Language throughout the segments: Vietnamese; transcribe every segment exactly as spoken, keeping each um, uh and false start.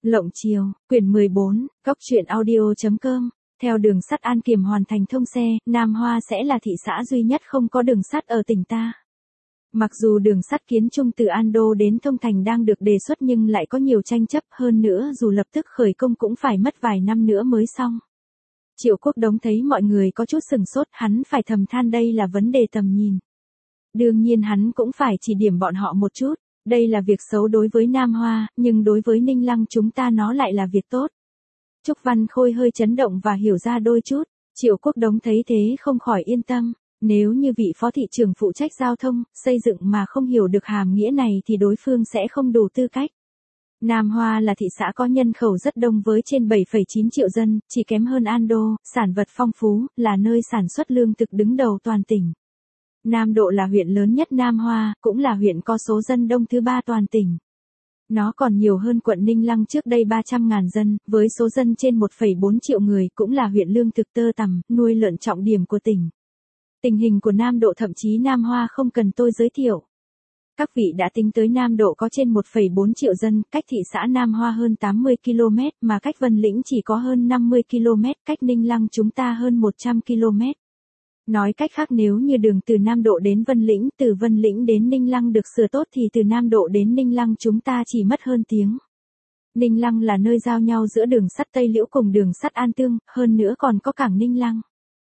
Lộng Chiều, quyển mười bốn, góc truyện audio chấm com. Theo đường sắt An Kiềm hoàn thành thông xe, Nam Hoa sẽ là thị xã duy nhất không có đường sắt ở tỉnh ta. Mặc dù đường sắt kiến trung từ An Đô đến Thông Thành đang được đề xuất nhưng lại có nhiều tranh chấp, hơn nữa dù lập tức khởi công cũng phải mất vài năm nữa mới xong. Triệu Quốc Đống thấy mọi người có chút sừng sốt, hắn phải thầm than đây là vấn đề tầm nhìn. Đương nhiên hắn cũng phải chỉ điểm bọn họ một chút. Đây là việc xấu đối với Nam Hoa, nhưng đối với Ninh Lăng chúng ta nó lại là việc tốt. Trúc Văn Khôi hơi chấn động và hiểu ra đôi chút. Triệu Quốc Đống thấy thế không khỏi yên tâm. Nếu như vị phó thị trưởng phụ trách giao thông, xây dựng mà không hiểu được hàm nghĩa này thì đối phương sẽ không đủ tư cách. Nam Hoa là thị xã có nhân khẩu rất đông với trên bảy phẩy chín triệu dân, chỉ kém hơn An Đô, sản vật phong phú, là nơi sản xuất lương thực đứng đầu toàn tỉnh. Nam Độ là huyện lớn nhất Nam Hoa, cũng là huyện có số dân đông thứ ba toàn tỉnh. Nó còn nhiều hơn quận Ninh Lăng trước đây ba trăm nghìn dân, với số dân trên một phẩy bốn triệu người, cũng là huyện lương thực tơ tằm, nuôi lợn trọng điểm của tỉnh. Tình hình của Nam Độ thậm chí Nam Hoa không cần tôi giới thiệu. Các vị đã tính tới Nam Độ có trên một phẩy bốn triệu dân, cách thị xã Nam Hoa hơn tám mươi ki lô mét, mà cách Vân Lĩnh chỉ có hơn năm mươi ki lô mét, cách Ninh Lăng chúng ta hơn một trăm ki lô mét. Nói cách khác nếu như đường từ Nam Độ đến Vân Lĩnh, từ Vân Lĩnh đến Ninh Lăng được sửa tốt thì từ Nam Độ đến Ninh Lăng chúng ta chỉ mất hơn tiếng. Ninh Lăng là nơi giao nhau giữa đường sắt Tây Liễu cùng đường sắt An Tương, hơn nữa còn có cảng Ninh Lăng.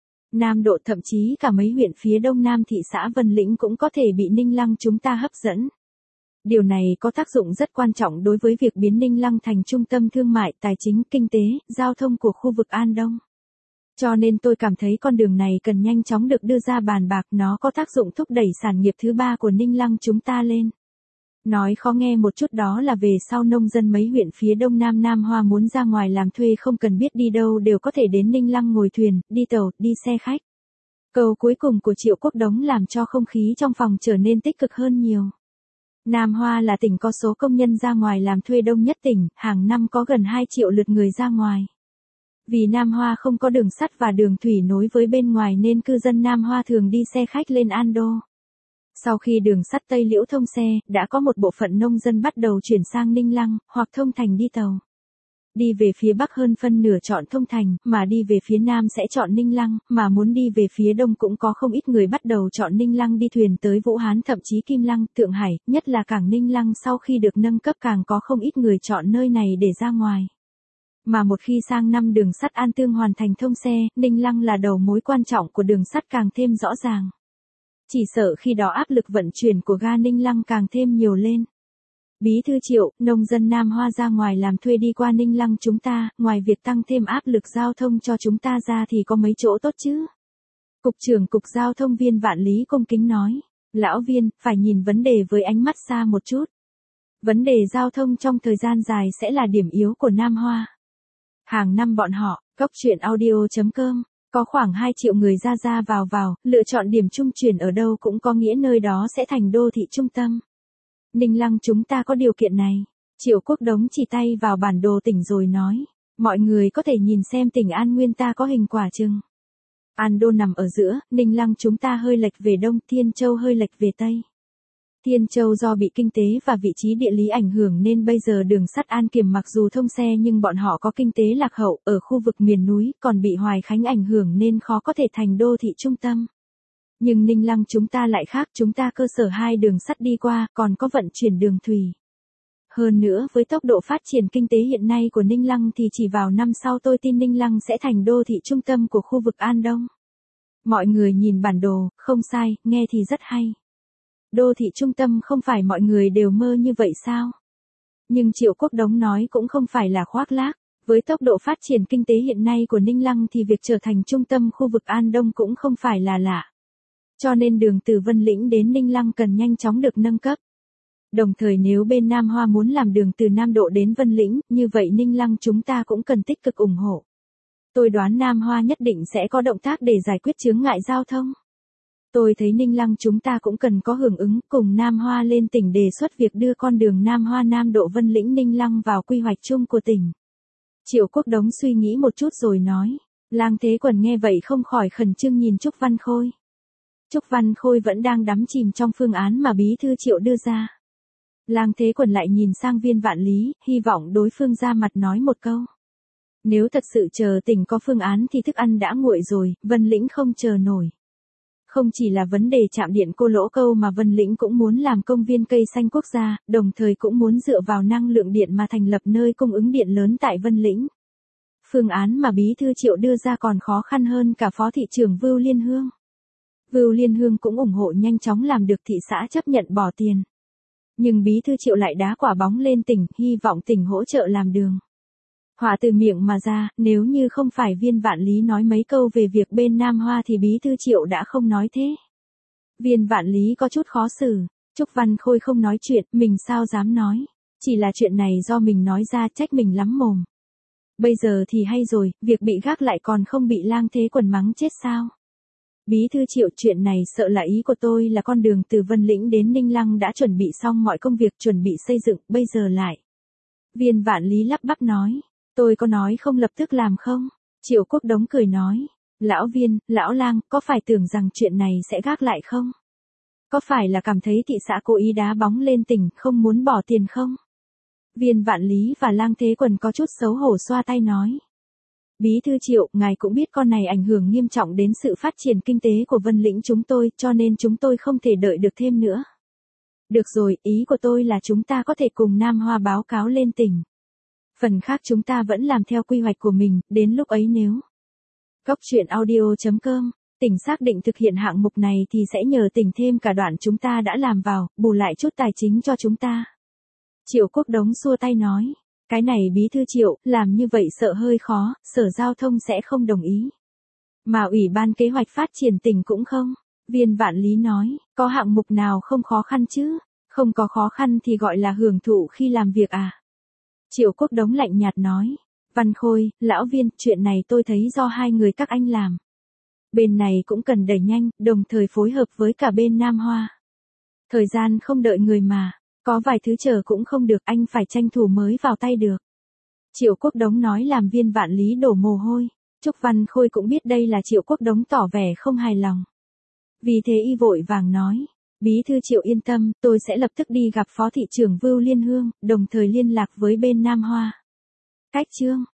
Nam Độ thậm chí cả mấy huyện phía đông nam thị xã Vân Lĩnh cũng có thể bị Ninh Lăng chúng ta hấp dẫn. Điều này có tác dụng rất quan trọng đối với việc biến Ninh Lăng thành trung tâm thương mại, tài chính, kinh tế, giao thông của khu vực An Đông. Cho nên tôi cảm thấy con đường này cần nhanh chóng được đưa ra bàn bạc, nó có tác dụng thúc đẩy sản nghiệp thứ ba của Ninh Lăng chúng ta lên. Nói khó nghe một chút đó là về sau nông dân mấy huyện phía đông nam Nam Hoa muốn ra ngoài làm thuê không cần biết đi đâu đều có thể đến Ninh Lăng ngồi thuyền, đi tàu, đi xe khách. Câu cuối cùng của Triệu Quốc Đống làm cho không khí trong phòng trở nên tích cực hơn nhiều. Nam Hoa là tỉnh có số công nhân ra ngoài làm thuê đông nhất tỉnh, hàng năm có gần hai triệu lượt người ra ngoài. Vì Nam Hoa không có đường sắt và đường thủy nối với bên ngoài nên cư dân Nam Hoa thường đi xe khách lên An Đô. Sau khi đường sắt Tây Liễu thông xe, đã có một bộ phận nông dân bắt đầu chuyển sang Ninh Lăng, hoặc Thông Thành đi tàu. Đi về phía Bắc hơn phân nửa chọn Thông Thành, mà đi về phía Nam sẽ chọn Ninh Lăng, mà muốn đi về phía Đông cũng có không ít người bắt đầu chọn Ninh Lăng đi thuyền tới Vũ Hán thậm chí Kim Lăng, Thượng Hải, nhất là cảng Ninh Lăng sau khi được nâng cấp càng có không ít người chọn nơi này để ra ngoài. Mà một khi sang năm đường sắt An Tương hoàn thành thông xe, Ninh Lăng là đầu mối quan trọng của đường sắt càng thêm rõ ràng. Chỉ sợ khi đó áp lực vận chuyển của ga Ninh Lăng càng thêm nhiều lên. Bí thư Triệu, nông dân Nam Hoa ra ngoài làm thuê đi qua Ninh Lăng chúng ta, ngoài việc tăng thêm áp lực giao thông cho chúng ta ra thì có mấy chỗ tốt chứ? Cục trưởng Cục Giao thông Viên Vạn Lý cung kính nói. Lão Viên, phải nhìn vấn đề với ánh mắt xa một chút. Vấn đề giao thông trong thời gian dài sẽ là điểm yếu của Nam Hoa. Hàng năm bọn họ, góc truyện audio chấm com, có khoảng hai triệu người ra ra vào vào, lựa chọn điểm trung chuyển ở đâu cũng có nghĩa nơi đó sẽ thành đô thị trung tâm. Ninh Lăng chúng ta có điều kiện này. Triệu Quốc Đống chỉ tay vào bản đồ tỉnh rồi nói. Mọi người có thể nhìn xem tỉnh An Nguyên ta có hình quả chừng. An Đô nằm ở giữa, Ninh Lăng chúng ta hơi lệch về đông, Thiên Châu hơi lệch về tây. Thiên Châu do bị kinh tế và vị trí địa lý ảnh hưởng nên bây giờ đường sắt An Kiềm mặc dù thông xe nhưng bọn họ có kinh tế lạc hậu ở khu vực miền núi, còn bị Hoài Khánh ảnh hưởng nên khó có thể thành đô thị trung tâm. Nhưng Ninh Lăng chúng ta lại khác, chúng ta cơ sở hai đường sắt đi qua, còn có vận chuyển đường thủy. Hơn nữa với tốc độ phát triển kinh tế hiện nay của Ninh Lăng thì chỉ vào năm sau tôi tin Ninh Lăng sẽ thành đô thị trung tâm của khu vực An Đông. Mọi người nhìn bản đồ, không sai, nghe thì rất hay. Đô thị trung tâm không phải mọi người đều mơ như vậy sao? Nhưng Triệu Quốc Đống nói cũng không phải là khoác lác. Với tốc độ phát triển kinh tế hiện nay của Ninh Lăng thì việc trở thành trung tâm khu vực An Đông cũng không phải là lạ. Cho nên đường từ Vân Lĩnh đến Ninh Lăng cần nhanh chóng được nâng cấp. Đồng thời nếu bên Nam Hoa muốn làm đường từ Nam Độ đến Vân Lĩnh, như vậy Ninh Lăng chúng ta cũng cần tích cực ủng hộ. Tôi đoán Nam Hoa nhất định sẽ có động tác để giải quyết chướng ngại giao thông. Tôi thấy Ninh Lăng chúng ta cũng cần có hưởng ứng cùng Nam Hoa lên tỉnh đề xuất việc đưa con đường Nam Hoa Nam Độ Vân Lĩnh Ninh Lăng vào quy hoạch chung của tỉnh. Triệu Quốc Đống suy nghĩ một chút rồi nói. Lang Thế Quần nghe vậy không khỏi khẩn trương nhìn Trúc Văn Khôi. Trúc Văn Khôi vẫn đang đắm chìm trong phương án mà Bí thư Triệu đưa ra. Lang Thế Quần lại nhìn sang Viên Vạn Lý, hy vọng đối phương ra mặt nói một câu. Nếu thật sự chờ tỉnh có phương án thì thức ăn đã nguội rồi, Vân Lĩnh không chờ nổi. Không chỉ là vấn đề chạm điện Cô Lỗ Câu mà Vân Lĩnh cũng muốn làm công viên cây xanh quốc gia, đồng thời cũng muốn dựa vào năng lượng điện mà thành lập nơi cung ứng điện lớn tại Vân Lĩnh. Phương án mà Bí thư Triệu đưa ra còn khó khăn hơn cả Phó thị trưởng Vưu Liên Hương. Vưu Liên Hương cũng ủng hộ nhanh chóng làm được thị xã chấp nhận bỏ tiền. Nhưng Bí thư Triệu lại đá quả bóng lên tỉnh, hy vọng tỉnh hỗ trợ làm đường. Họa từ miệng mà ra, nếu như không phải Viên Vạn Lý nói mấy câu về việc bên Nam Hoa thì Bí thư Triệu đã không nói thế. Viên Vạn Lý có chút khó xử, Trúc Văn Khôi không nói chuyện, mình sao dám nói. Chỉ là chuyện này do mình nói ra, trách mình lắm mồm. Bây giờ thì hay rồi, việc bị gác lại còn không bị Lang Thế Quần mắng chết sao. Bí thư Triệu, chuyện này sợ là ý của tôi là con đường từ Vân Lĩnh đến Ninh Lăng đã chuẩn bị xong mọi công việc chuẩn bị xây dựng, bây giờ lại. Viên Vạn Lý lắp bắp nói, tôi có nói không lập tức làm không? Triệu Quốc Đống cười nói, lão Viên, lão Lang, có phải tưởng rằng chuyện này sẽ gác lại không? Có phải là cảm thấy thị xã cố ý đá bóng lên tỉnh, không muốn bỏ tiền không? Viên Vạn Lý và Lang Thế Quần có chút xấu hổ xoa tay nói. Bí thư Triệu, ngài cũng biết con này ảnh hưởng nghiêm trọng đến sự phát triển kinh tế của Vân Lĩnh chúng tôi, cho nên chúng tôi không thể đợi được thêm nữa. Được rồi, ý của tôi là chúng ta có thể cùng Nam Hoa báo cáo lên tỉnh. Phần khác chúng ta vẫn làm theo quy hoạch của mình, đến lúc ấy nếu. Góc truyện audio chấm com, tỉnh xác định thực hiện hạng mục này thì sẽ nhờ tỉnh thêm cả đoạn chúng ta đã làm vào, bù lại chút tài chính cho chúng ta. Triệu Quốc Đống xua tay nói. Cái này Bí thư Triệu, làm như vậy sợ hơi khó, Sở Giao thông sẽ không đồng ý. Mà Ủy ban Kế hoạch Phát triển tỉnh cũng không. Viên Vạn Lý nói, có hạng mục nào không khó khăn chứ? Không có khó khăn thì gọi là hưởng thụ khi làm việc à? Triệu Quốc Đống lạnh nhạt nói. Văn Khôi, lão Viên, chuyện này tôi thấy do hai người các anh làm. Bên này cũng cần đẩy nhanh, đồng thời phối hợp với cả bên Nam Hoa. Thời gian không đợi người mà. Có vài thứ chờ cũng không được, anh phải tranh thủ mới vào tay được. Triệu Quốc Đống nói làm Viên Vạn Lý đổ mồ hôi. Trúc Văn Khôi cũng biết đây là Triệu Quốc Đống tỏ vẻ không hài lòng. Vì thế y vội vàng nói. Bí thư Triệu yên tâm, tôi sẽ lập tức đi gặp Phó thị trưởng Vưu Liên Hương, đồng thời liên lạc với bên Nam Hoa. Cách chương.